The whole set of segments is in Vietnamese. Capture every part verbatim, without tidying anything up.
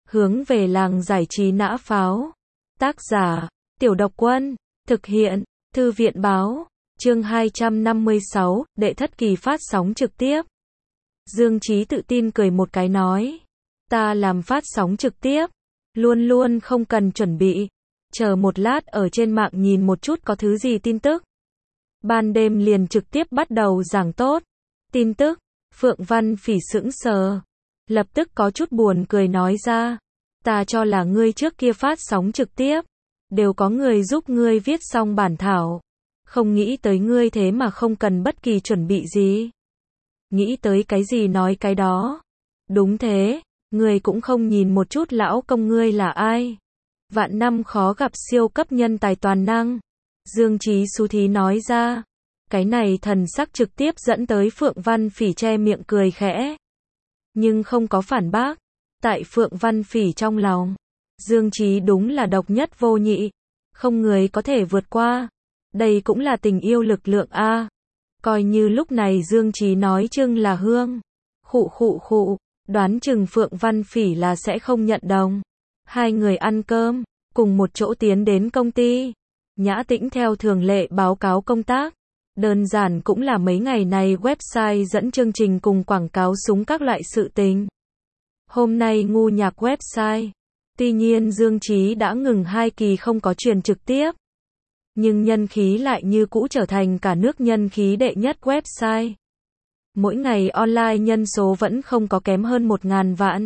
Hướng về làng giải trí nã pháo. Tác giả, Tiểu Độc Quân. Thực hiện, Thư viện báo. Chương hai trăm năm mươi sáu, đệ thất kỳ phát sóng trực tiếp. Dương Chí tự tin cười một cái nói. Ta làm phát sóng trực tiếp. Luôn luôn không cần chuẩn bị. Chờ một lát ở trên mạng nhìn một chút có thứ gì tin tức. Ban đêm liền trực tiếp bắt đầu giảng tốt. Tin tức. Phượng Văn Phỉ sững sờ. Lập tức có chút buồn cười nói ra. Ta cho là ngươi trước kia phát sóng trực tiếp. Đều có người giúp ngươi viết xong bản thảo. Không nghĩ tới ngươi thế mà không cần bất kỳ chuẩn bị gì. Nghĩ tới cái gì nói cái đó. Đúng thế, ngươi cũng không nhìn một chút lão công ngươi là ai. Vạn năm khó gặp siêu cấp nhân tài toàn năng. Dương Chí xú thí nói ra. Cái này thần sắc trực tiếp dẫn tới Phượng Văn Phỉ che miệng cười khẽ. Nhưng không có phản bác. Tại Phượng Văn Phỉ trong lòng, Dương Chí đúng là độc nhất vô nhị. Không người có thể vượt qua. Đây cũng là tình yêu lực lượng a. Coi như lúc này Dương Chí nói chưng là hương. Khụ khụ khụ, đoán chừng Phượng Văn Phỉ là sẽ không nhận đồng. Hai người ăn cơm, cùng một chỗ tiến đến công ty. Nhã Tĩnh theo thường lệ báo cáo công tác. Đơn giản cũng là mấy ngày này website dẫn chương trình cùng quảng cáo súng các loại sự tình. Hôm nay ngu nhạc website. Tuy nhiên Dương Chí đã ngừng hai kỳ không có truyền trực tiếp. Nhưng nhân khí lại như cũ trở thành cả nước nhân khí đệ nhất website. Mỗi ngày online nhân số vẫn không có kém hơn một ngàn vạn.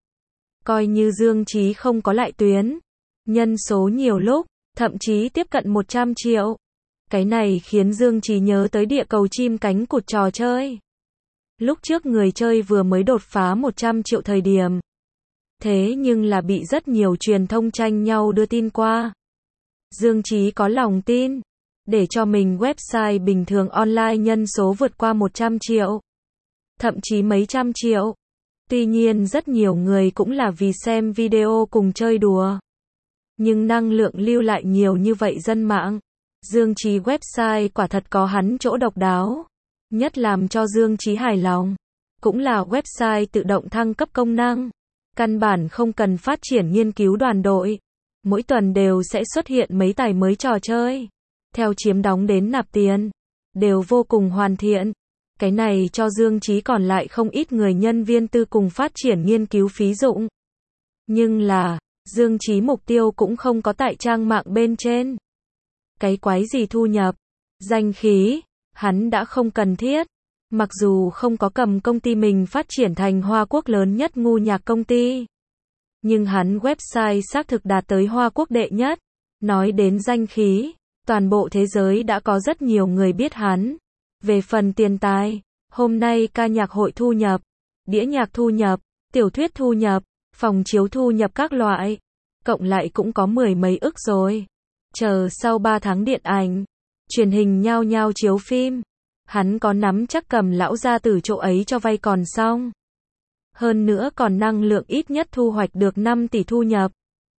Coi như Dương Chí không có lại tuyến. Nhân số nhiều lúc, thậm chí tiếp cận một trăm triệu. Cái này khiến Dương Chí nhớ tới địa cầu chim cánh cụt trò chơi. Lúc trước người chơi vừa mới đột phá một trăm triệu thời điểm. Thế nhưng là bị rất nhiều truyền thông tranh nhau đưa tin qua. Dương Chí có lòng tin. Để cho mình website bình thường online nhân số vượt qua một trăm triệu. Thậm chí mấy trăm triệu. Tuy nhiên rất nhiều người cũng là vì xem video cùng chơi đùa. Nhưng năng lượng lưu lại nhiều như vậy dân mạng. Dương Chí website quả thật có hắn chỗ độc đáo. Nhất làm cho Dương Chí hài lòng. Cũng là website tự động thăng cấp công năng. Căn bản không cần phát triển nghiên cứu đoàn đội. Mỗi tuần đều sẽ xuất hiện mấy tài mới trò chơi. Theo chiếm đóng đến nạp tiền. Đều vô cùng hoàn thiện. Cái này cho Dương Chí còn lại không ít người nhân viên tư cùng phát triển nghiên cứu phí dụng. Nhưng là, Dương Chí mục tiêu cũng không có tại trang mạng bên trên. Cái quái gì thu nhập, danh khí, hắn đã không cần thiết. Mặc dù không có cầm công ty mình phát triển thành Hoa Quốc lớn nhất ngu nhạc công ty. Nhưng hắn website xác thực đạt tới Hoa Quốc đệ nhất. Nói đến danh khí, toàn bộ thế giới đã có rất nhiều người biết hắn. Về phần tiền tài, hôm nay ca nhạc hội thu nhập, đĩa nhạc thu nhập, tiểu thuyết thu nhập, phòng chiếu thu nhập các loại. Cộng lại cũng có mười mấy ức rồi. Chờ sau ba tháng điện ảnh, truyền hình nhao nhao chiếu phim. Hắn có nắm chắc cầm lão gia tử chỗ ấy cho vay còn xong. Hơn nữa còn năng lượng ít nhất thu hoạch được năm tỷ thu nhập.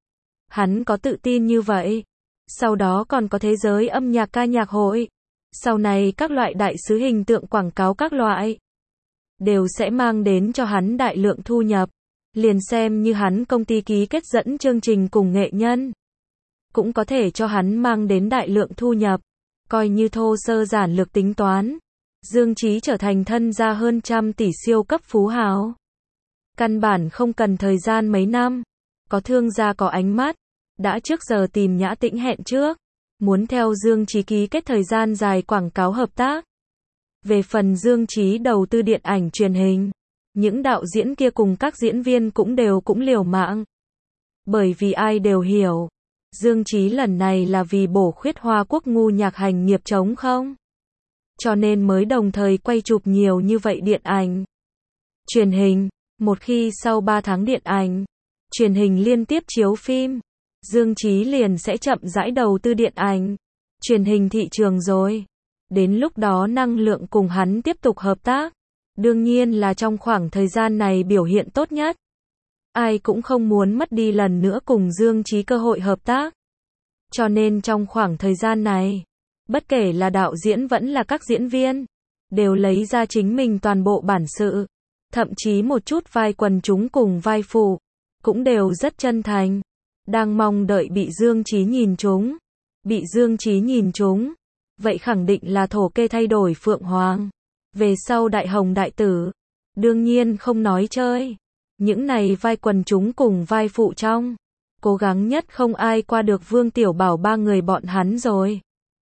Hắn có tự tin như vậy. Sau đó còn có thế giới âm nhạc ca nhạc hội. Sau này các loại đại sứ hình tượng quảng cáo các loại. Đều sẽ mang đến cho hắn đại lượng thu nhập. Liền xem như hắn công ty ký kết dẫn chương trình cùng nghệ nhân. Cũng có thể cho hắn mang đến đại lượng thu nhập. Coi như thô sơ giản lược tính toán. Dương Chí trở thành thân gia hơn trăm tỷ siêu cấp phú hào. Căn bản không cần thời gian mấy năm. Có thương gia có ánh mắt. Đã trước giờ tìm Nhã Tĩnh hẹn trước. Muốn theo Dương Chí ký kết thời gian dài quảng cáo hợp tác. Về phần Dương Chí đầu tư điện ảnh truyền hình. Những đạo diễn kia cùng các diễn viên cũng đều cũng liều mạng. Bởi vì ai đều hiểu. Dương Chí lần này là vì bổ khuyết Hoa Quốc ngu nhạc hành nghiệp trống không? Cho nên mới đồng thời quay chụp nhiều như vậy điện ảnh. Truyền hình, một khi sau ba tháng điện ảnh, truyền hình liên tiếp chiếu phim, Dương Chí liền sẽ chậm rãi đầu tư điện ảnh, truyền hình thị trường rồi. Đến lúc đó năng lượng cùng hắn tiếp tục hợp tác. Đương nhiên là trong khoảng thời gian này biểu hiện tốt nhất. Ai cũng không muốn mất đi lần nữa cùng Dương Chí cơ hội hợp tác. Cho nên trong khoảng thời gian này, bất kể là đạo diễn vẫn là các diễn viên, đều lấy ra chính mình toàn bộ bản sự. Thậm chí một chút vai quần chúng cùng vai phụ, cũng đều rất chân thành, đang mong đợi bị Dương Chí nhìn trúng. Bị Dương Chí nhìn trúng, vậy khẳng định là thổ kê thay đổi Phượng Hoàng. Về sau đại hồng đại tử, đương nhiên không nói chơi. Những này vai quần chúng cùng vai phụ trong, cố gắng nhất không ai qua được Vương Tiểu Bảo ba người bọn hắn rồi.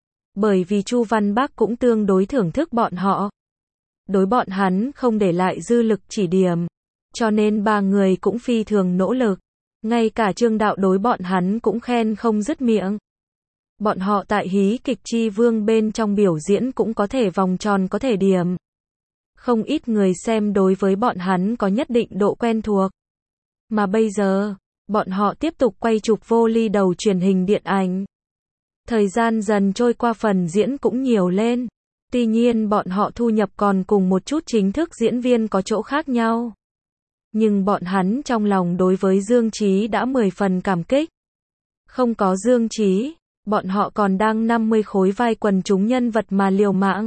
Bởi vì Chu Văn Bắc cũng tương đối thưởng thức bọn họ. Đối bọn hắn không để lại dư lực chỉ điểm, cho nên ba người cũng phi thường nỗ lực. Ngay cả Trương Đạo đối bọn hắn cũng khen không dứt miệng. Bọn họ tại hí kịch Chi Vương bên trong biểu diễn cũng có thể vòng tròn có thể điểm. Không ít người xem đối với bọn hắn có nhất định độ quen thuộc. Mà bây giờ, bọn họ tiếp tục quay chụp vô ly đầu truyền hình điện ảnh. Thời gian dần trôi qua phần diễn cũng nhiều lên. Tuy nhiên bọn họ thu nhập còn cùng một chút chính thức diễn viên có chỗ khác nhau. Nhưng bọn hắn trong lòng đối với Dương Chí đã mười phần cảm kích. Không có Dương Chí, bọn họ còn đang năm mươi khối vai quần chúng nhân vật mà liều mạng.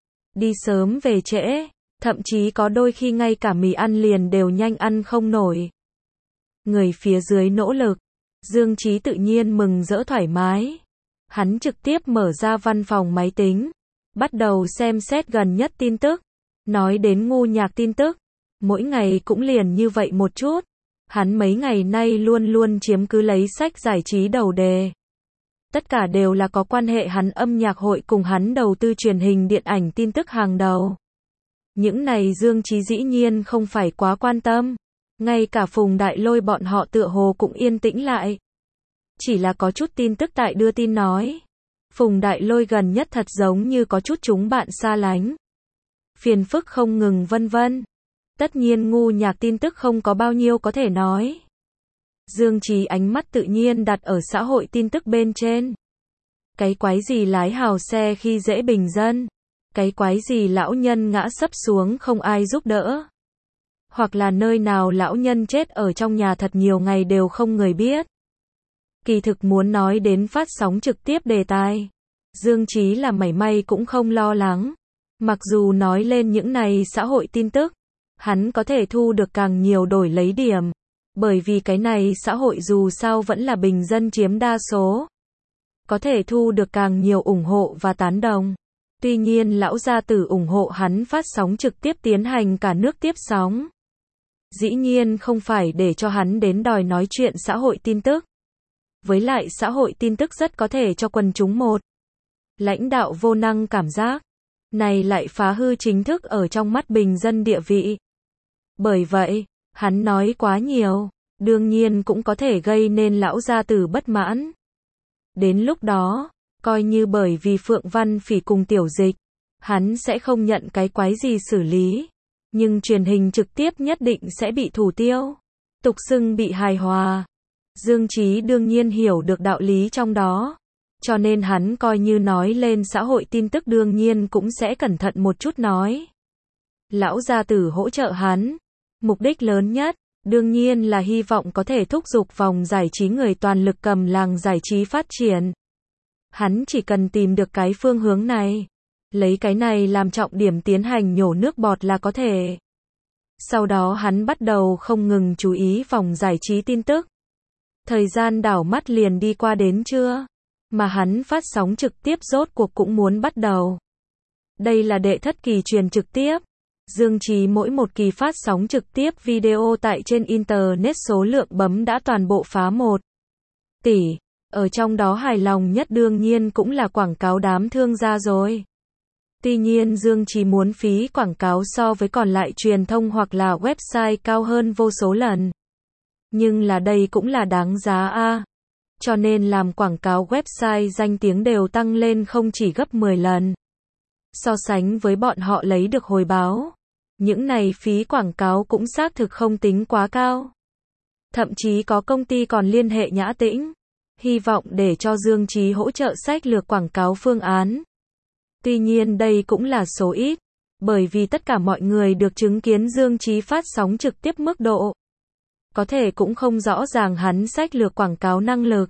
Đi sớm về trễ, thậm chí có đôi khi ngay cả mì ăn liền đều nhanh ăn không nổi. Người phía dưới nỗ lực, Dương Chí tự nhiên mừng rỡ thoải mái. Hắn trực tiếp mở ra văn phòng máy tính, bắt đầu xem xét gần nhất tin tức. Nói đến ngu nhạc tin tức, mỗi ngày cũng liền như vậy một chút. Hắn mấy ngày nay luôn luôn chiếm cứ lấy sách giải trí đầu đề. Tất cả đều là có quan hệ hắn âm nhạc hội cùng hắn đầu tư truyền hình điện ảnh tin tức hàng đầu. Những này Dương Chí dĩ nhiên không phải quá quan tâm. Ngay cả Phùng Đại Lôi bọn họ tựa hồ cũng yên tĩnh lại. Chỉ là có chút tin tức tại đưa tin nói. Phùng Đại Lôi gần nhất thật giống như có chút chúng bạn xa lánh. Phiền phức không ngừng vân vân. Tất nhiên ngu nhạc tin tức không có bao nhiêu có thể nói. Dương Chí ánh mắt tự nhiên đặt ở xã hội tin tức bên trên. Cái quái gì lái hào xe khi dễ bình dân. Cái quái gì lão nhân ngã sấp xuống không ai giúp đỡ. Hoặc là nơi nào lão nhân chết ở trong nhà thật nhiều ngày đều không người biết. Kỳ thực muốn nói đến phát sóng trực tiếp đề tài, Dương Chí là mảy may cũng không lo lắng. Mặc dù nói lên những này xã hội tin tức, hắn có thể thu được càng nhiều đổi lấy điểm. Bởi vì cái này xã hội dù sao vẫn là bình dân chiếm đa số. Có thể thu được càng nhiều ủng hộ và tán đồng. Tuy nhiên lão gia tử ủng hộ hắn phát sóng trực tiếp tiến hành cả nước tiếp sóng. Dĩ nhiên không phải để cho hắn đến đòi nói chuyện xã hội tin tức. Với lại xã hội tin tức rất có thể cho quần chúng một lãnh đạo vô năng cảm giác. Này lại phá hư chính thức ở trong mắt bình dân địa vị. Bởi vậy, hắn nói quá nhiều, đương nhiên cũng có thể gây nên lão gia tử bất mãn. Đến lúc đó, coi như bởi vì Phượng Văn Phỉ cùng Tiểu Dịch, hắn sẽ không nhận cái quái gì xử lý. Nhưng truyền hình trực tiếp nhất định sẽ bị thủ tiêu. Tục xưng bị hài hòa. Dương Chí đương nhiên hiểu được đạo lý trong đó. Cho nên hắn coi như nói lên xã hội tin tức đương nhiên cũng sẽ cẩn thận một chút nói. Lão gia tử hỗ trợ hắn. Mục đích lớn nhất, đương nhiên là hy vọng có thể thúc giục vòng giải trí người toàn lực cầm làng giải trí phát triển. Hắn chỉ cần tìm được cái phương hướng này. Lấy cái này làm trọng điểm tiến hành nhổ nước bọt là có thể. Sau đó hắn bắt đầu không ngừng chú ý vòng giải trí tin tức. Thời gian đảo mắt liền đi qua đến trưa. Mà hắn phát sóng trực tiếp rốt cuộc cũng muốn bắt đầu. Đây là đệ thất kỳ truyền trực tiếp. Dương Chí mỗi một kỳ phát sóng trực tiếp video tại trên Internet số lượng bấm đã toàn bộ phá một tỷ. Ở trong đó hài lòng nhất đương nhiên cũng là quảng cáo đám thương gia rồi. Tuy nhiên Dương Chí muốn phí quảng cáo so với còn lại truyền thông hoặc là website cao hơn vô số lần. Nhưng là đây cũng là đáng giá a. Cho nên làm quảng cáo website danh tiếng đều tăng lên không chỉ gấp mười lần. So sánh với bọn họ lấy được hồi báo, những này phí quảng cáo cũng xác thực không tính quá cao. Thậm chí có công ty còn liên hệ Nhã Tĩnh, hy vọng để cho Dương Chí hỗ trợ sách lược quảng cáo phương án. Tuy nhiên đây cũng là số ít, bởi vì tất cả mọi người được chứng kiến Dương Chí phát sóng trực tiếp mức độ. Có thể cũng không rõ ràng hắn sách lược quảng cáo năng lực.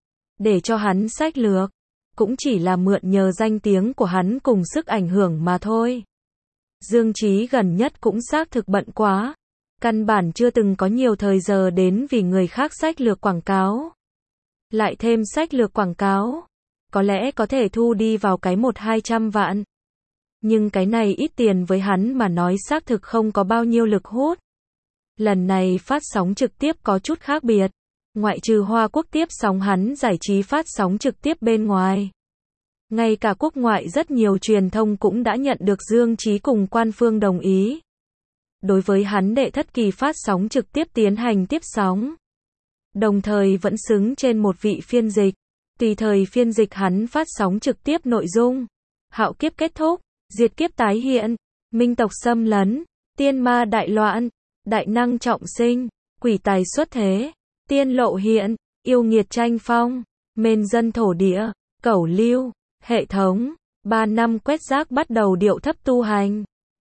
Để cho hắn sách lược, cũng chỉ là mượn nhờ danh tiếng của hắn cùng sức ảnh hưởng mà thôi. Dương Chí gần nhất cũng xác thực bận quá. Căn bản chưa từng có nhiều thời giờ đến vì người khác sách lược quảng cáo. Lại thêm sách lược quảng cáo. Có lẽ có thể thu đi vào cái một hai trăm vạn. Nhưng cái này ít tiền với hắn mà nói xác thực không có bao nhiêu lực hút. Lần này phát sóng trực tiếp có chút khác biệt. Ngoại trừ Hoa Quốc tiếp sóng hắn giải trí phát sóng trực tiếp bên ngoài. Ngay cả quốc ngoại rất nhiều truyền thông cũng đã nhận được Dương Chí cùng Quan Phương đồng ý. Đối với hắn đệ thất kỳ phát sóng trực tiếp tiến hành tiếp sóng. Đồng thời vẫn xứng trên một vị phiên dịch. Tùy thời phiên dịch hắn phát sóng trực tiếp nội dung. Hạo kiếp kết thúc, diệt kiếp tái hiện, minh tộc xâm lấn, tiên ma đại loạn, đại năng trọng sinh, quỷ tài xuất thế, tiên lộ hiện, yêu nghiệt tranh phong, mên dân thổ địa, cẩu lưu, hệ thống, ba năm quét rác bắt đầu điệu thấp tu hành.